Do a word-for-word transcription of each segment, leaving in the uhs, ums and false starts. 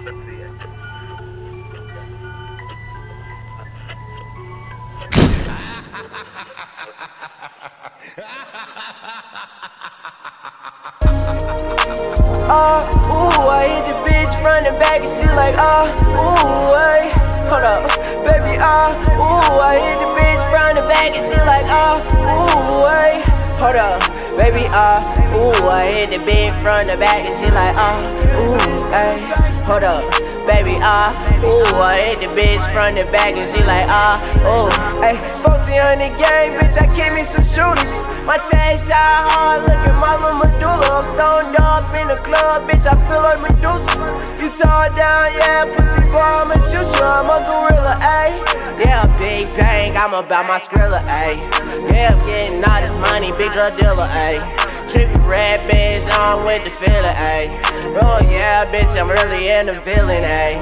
Uh, ooh, I hit the bitch front and back and she like, uh, ooh, ay, hold up, baby, uh, ooh, I hit the bitch front and back and she like, uh, ooh, ay, hold up, baby, uh, ooh, I hit the bitch front and back and she like, uh, ooh, ay, hold up, baby, uh, ooh, I hit the bitch front and back and she like, uh, ooh, ay, fourteen hundred game, bitch, I keep me some shooters. My chain shine hard, look at mama medulla. I'm stoned up in the club, bitch, I feel like Medusa. You tall down, yeah, pussy boy, I'ma shoot you, I'm a gorilla, ayy. Yeah, big bang, I'm about my Skrilla, ayy. Yeah, I'm getting all this money, big drug dealer, ayy. Trippy red bitch, now I'm with the filler, ayy. Oh yeah, bitch, I'm really in the feeling, ayy.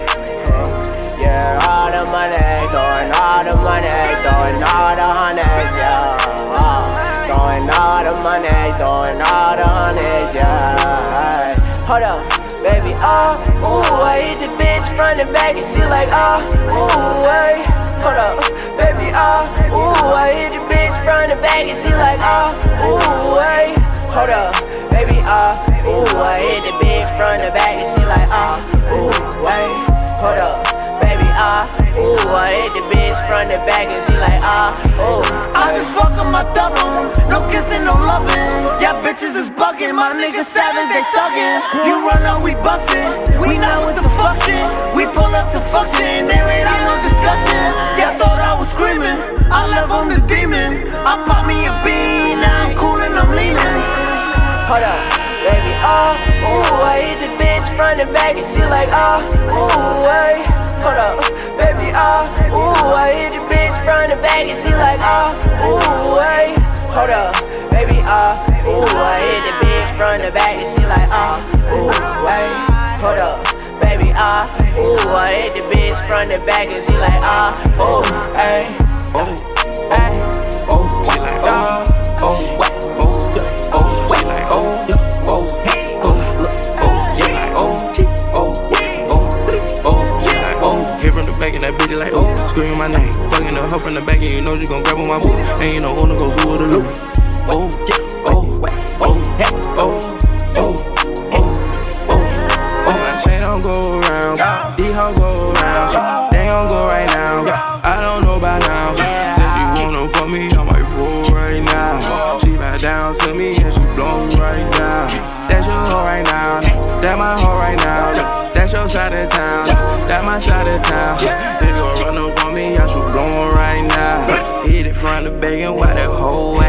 Yeah, all the money, throwing all the money, throwing all the honeys, yeah. Oh. Throwing all the money, throwing all the honeys, yeah. Hold up, baby, uh, ooh, I hit the bitch front and back and she like, uh, ooh, ay. Hold up, baby, uh, ooh, I hit the bitch front and back and she like, uh, ooh, ay. Hold up, baby, uh, ooh, I hit the bitch front and back and she like, uh, ooh, ay. Hold up, baby, uh, ooh, I hit the bitch front and back and she like, uh, ooh. I just fuck up my double, no kissing, no loving. Yeah, bitches is bugging, my niggas savage, they thuggin'. You run out, we bustin', we not with the fuck shit. We pull up to function, there ain't no discussion. Yeah, thought I was screaming, I left on the demon. I pop me a bean, now I'm cool and I'm leaning. Hold up, baby, uh, ooh, I hit the bitch front and back and she like, uh, ooh, ay. Hold up, baby, uh, ooh, I hit the bitch front and back and she like, uh, ooh, ay. Hold up, baby, uh, ooh, I hit the bitch front and back and she like, uh, ooh, ay. Hold up, baby, uh, ooh, I hit the bitch front and back and she like, uh, ooh, ay. Oh, oh, oh, she like, oh, oh, what, oh, yeah, oh, she like, oh, yeah, oh, oh, look, oh, she like, oh, oh, oh, oh, she like, oh, hit from the back and that bitch like, oh, scream my name, fucking the hoe from the back and you know you gon' grab on my boot, and you know wanna go through the loop, oh, yeah, oh, oh, oh, oh, oh, oh, oh, my chain don't go around, D-ho go around, they don't go right now, I don't know by now. For me, I might fall right now. She back down to me and she blow right now. That's your hoe right now. That my hoe right now. That's your side of town. That my side of town. They gon' run up on me, I should blow right now. Hit it from the back and why that hoe